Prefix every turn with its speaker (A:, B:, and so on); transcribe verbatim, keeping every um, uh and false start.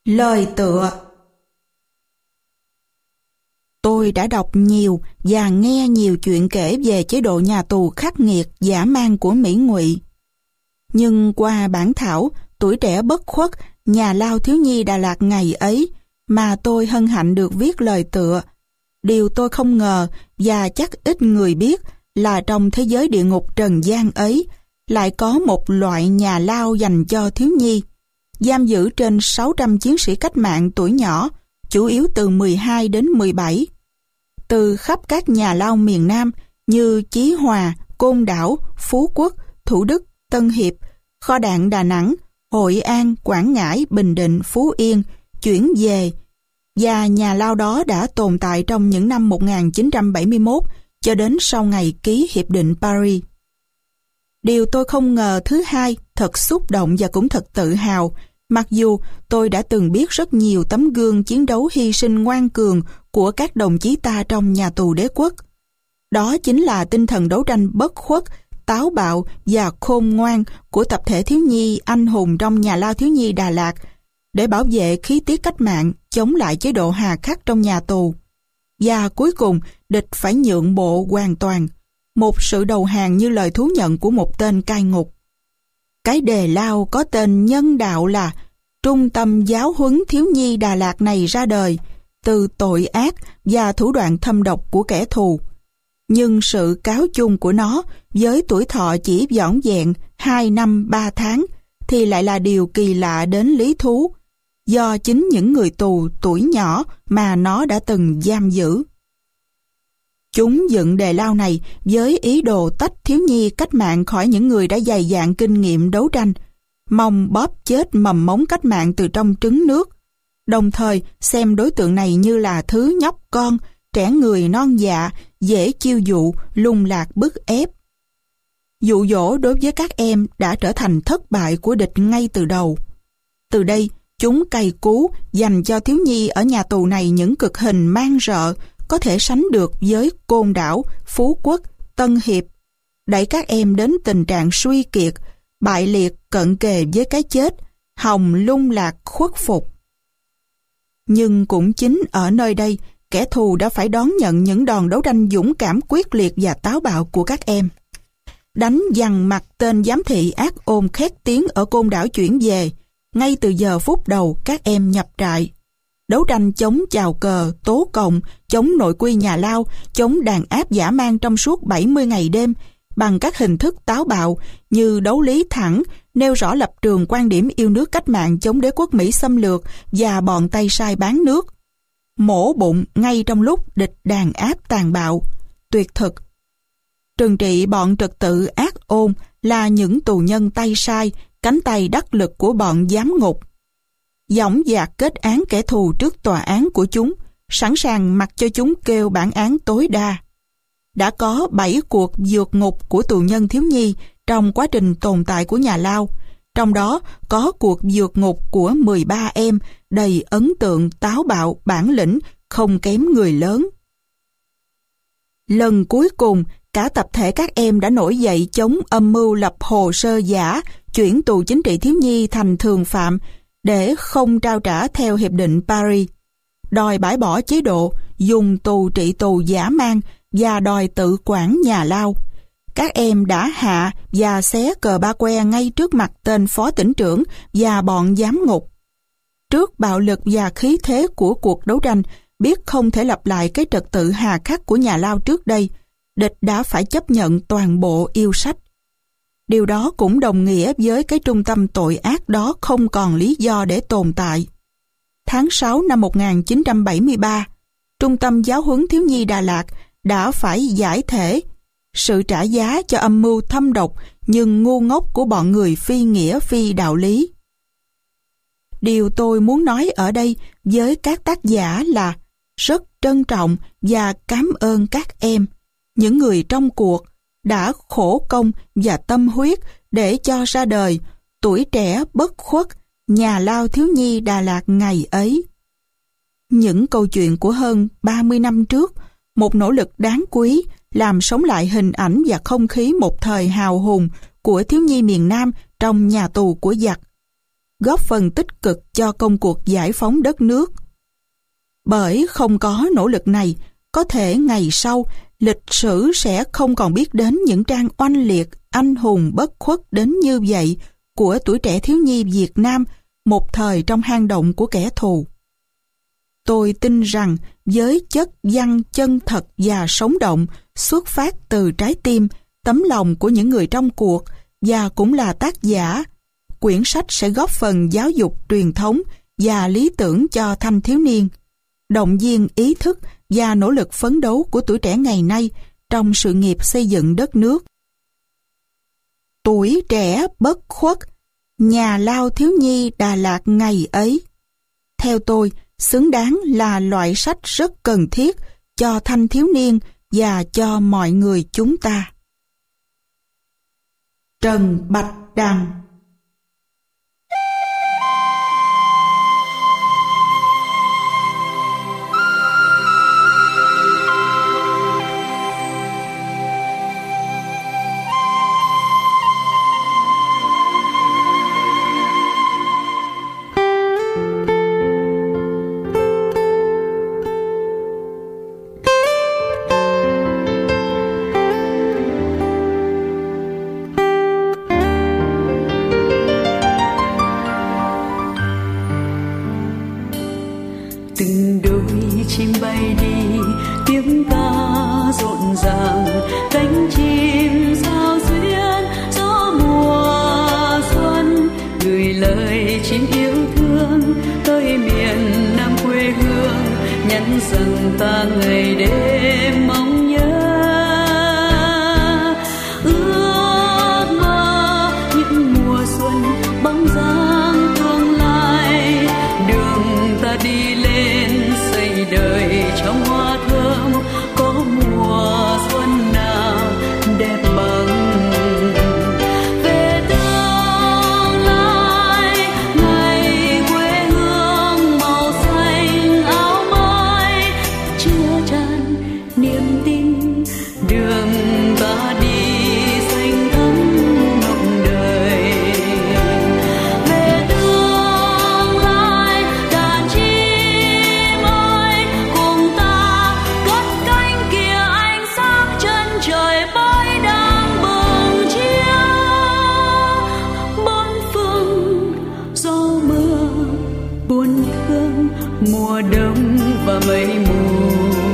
A: Lời tựa. Tôi đã đọc nhiều và nghe nhiều chuyện kể về chế độ nhà tù khắc nghiệt dã man của Mỹ Ngụy. Nhưng qua bản thảo Tuổi trẻ bất khuất, nhà lao thiếu nhi Đà Lạt ngày ấy mà tôi hân hạnh được viết lời tựa. Điều tôi không ngờ và chắc ít người biết là trong thế giới địa ngục trần gian ấy lại có một loại nhà lao dành cho thiếu nhi, giam giữ trên sáu trăm chiến sĩ cách mạng tuổi nhỏ, chủ yếu từ mười hai đến mười bảy. Từ khắp các nhà lao miền Nam như Chí Hòa, Côn Đảo, Phú Quốc, Thủ Đức, Tân Hiệp, Kho Đạn Đà Nẵng, Hội An, Quảng Ngãi, Bình Định, Phú Yên chuyển về, và nhà lao đó đã tồn tại trong những năm một nghìn chín trăm bảy mươi mốt cho đến sau ngày ký Hiệp định Paris. Điều tôi không ngờ thứ hai, thật xúc động và cũng thật tự hào, mặc dù tôi đã từng biết rất nhiều tấm gương chiến đấu hy sinh ngoan cường của các đồng chí ta trong nhà tù đế quốc. Đó chính là tinh thần đấu tranh bất khuất, táo bạo và khôn ngoan của tập thể thiếu nhi anh hùng trong nhà lao thiếu nhi Đà Lạt để bảo vệ khí tiết cách mạng, chống lại chế độ hà khắc trong nhà tù. Và cuối cùng, địch phải nhượng bộ hoàn toàn, một sự đầu hàng như lời thú nhận của một tên cai ngục. Cái đề lao có tên nhân đạo là Trung tâm Giáo huấn Thiếu nhi Đà Lạt này ra đời từ tội ác và thủ đoạn thâm độc của kẻ thù. Nhưng sự cáo chung của nó với tuổi thọ chỉ vỏn vẹn hai năm ba tháng thì lại là điều kỳ lạ đến lý thú, do chính những người tù tuổi nhỏ mà nó đã từng giam giữ. Chúng dựng đề lao này với ý đồ tách thiếu nhi cách mạng khỏi những người đã dày dạn kinh nghiệm đấu tranh, mong bóp chết mầm mống cách mạng từ trong trứng nước, đồng thời xem đối tượng này như là thứ nhóc con, trẻ người non dạ, dễ chiêu dụ, lung lạc bức ép. Dụ dỗ đối với các em đã trở thành thất bại của địch ngay từ đầu. Từ đây, chúng cày cú dành cho thiếu nhi ở nhà tù này những cực hình man rợ có thể sánh được với Côn Đảo, Phú Quốc, Tân Hiệp, đẩy các em đến tình trạng suy kiệt, bại liệt cận kề với cái chết, hòng lung lạc khuất phục. Nhưng cũng chính ở nơi đây, kẻ thù đã phải đón nhận những đòn đấu tranh dũng cảm quyết liệt và táo bạo của các em. Đánh dằn mặt tên giám thị ác ôn khét tiếng ở Côn Đảo chuyển về, ngay từ giờ phút đầu các em nhập trại. Đấu tranh chống chào cờ, tố cộng, chống nội quy nhà lao, chống đàn áp dã man trong suốt bảy mươi ngày đêm, bằng các hình thức táo bạo như đấu lý thẳng, nêu rõ lập trường quan điểm yêu nước cách mạng chống đế quốc Mỹ xâm lược và bọn tay sai bán nước. Mổ bụng ngay trong lúc địch đàn áp tàn bạo, tuyệt thực. Trừng trị bọn trật tự ác ôn là những tù nhân tay sai, cánh tay đắc lực của bọn giám ngục. Dõng dạc kết án kẻ thù trước tòa án của chúng, sẵn sàng mặc cho chúng kêu bản án tối đa. Đã có bảy cuộc vượt ngục của tù nhân thiếu nhi trong quá trình tồn tại của nhà lao, trong đó có cuộc vượt ngục của mười ba em đầy ấn tượng, táo bạo, bản lĩnh, không kém người lớn. Lần cuối cùng, cả tập thể các em đã nổi dậy chống âm mưu lập hồ sơ giả, chuyển tù chính trị thiếu nhi thành thường phạm để không trao trả theo Hiệp định Paris, đòi bãi bỏ chế độ dùng tù trị tù dã man và đòi tự quản nhà lao. Các em đã hạ và xé cờ ba que ngay trước mặt tên phó tỉnh trưởng và bọn giám ngục. Trước bạo lực và khí thế của cuộc đấu tranh, biết không thể lặp lại cái trật tự hà khắc của nhà lao trước đây, địch đã phải chấp nhận toàn bộ yêu sách. Điều đó cũng đồng nghĩa với cái trung tâm tội ác đó không còn lý do để tồn tại. Tháng sáu năm một nghìn chín trăm bảy mươi ba, Trung tâm Giáo huấn Thiếu nhi Đà Lạt đã phải giải thể, sự trả giá cho âm mưu thâm độc nhưng ngu ngốc của bọn người phi nghĩa phi đạo lý. Điều tôi muốn nói ở đây với các tác giả là rất trân trọng và cảm ơn các em, những người trong cuộc, đã khổ công và tâm huyết để cho ra đời Tuổi trẻ bất khuất, nhà lao thiếu nhi Đà Lạt ngày ấy. Những câu chuyện của hơn ba mươi năm trước, một nỗ lực đáng quý làm sống lại hình ảnh và không khí một thời hào hùng của thiếu nhi miền Nam trong nhà tù của giặc. góp phần tích cực cho công cuộc giải phóng đất nước. Bởi không có nỗ lực này, có thể ngày sau, lịch sử sẽ không còn biết đến những trang oanh liệt, anh hùng bất khuất đến như vậy của tuổi trẻ thiếu nhi Việt Nam, một thời trong hang động của kẻ thù. Tôi tin rằng với chất văn chân thật và sống động xuất phát từ trái tim, tấm lòng của những người trong cuộc và cũng là tác giả, quyển sách sẽ góp phần giáo dục truyền thống và lý tưởng cho thanh thiếu niên, động viên ý thức và nỗ lực phấn đấu của tuổi trẻ ngày nay trong sự nghiệp xây dựng đất nước. Tuổi trẻ bất khuất, nhà lao thiếu nhi Đà Lạt ngày ấy. Theo tôi, xứng đáng là loại sách rất cần thiết cho thanh thiếu niên và cho mọi người chúng ta. Trần Bạch Đằng.
B: Từng đôi chim bay đi, tiếng ca rộn ràng, cánh chim giao duyên gió mùa xuân, gửi lời chim yêu thương tới miền Nam quê hương, nhắn rằng ta ngày đêm mong nhớ. Ước mơ những mùa xuân bóng dáng tương lai, đường ta đi lên xây đời trong hoa thơm, có mùa xuân nào đẹp bằng. Về tương lai ngày quê hương màu xanh áo mới chứa chan niềm tin, đường ta đi xanh thắm mộng đời. Về tương lai đàn chim ơi cùng ta cất cánh kia, ánh sáng chân trời mới đang bừng chiếu bốn phương. Gió mưa buồn thương mùa đông và mây mù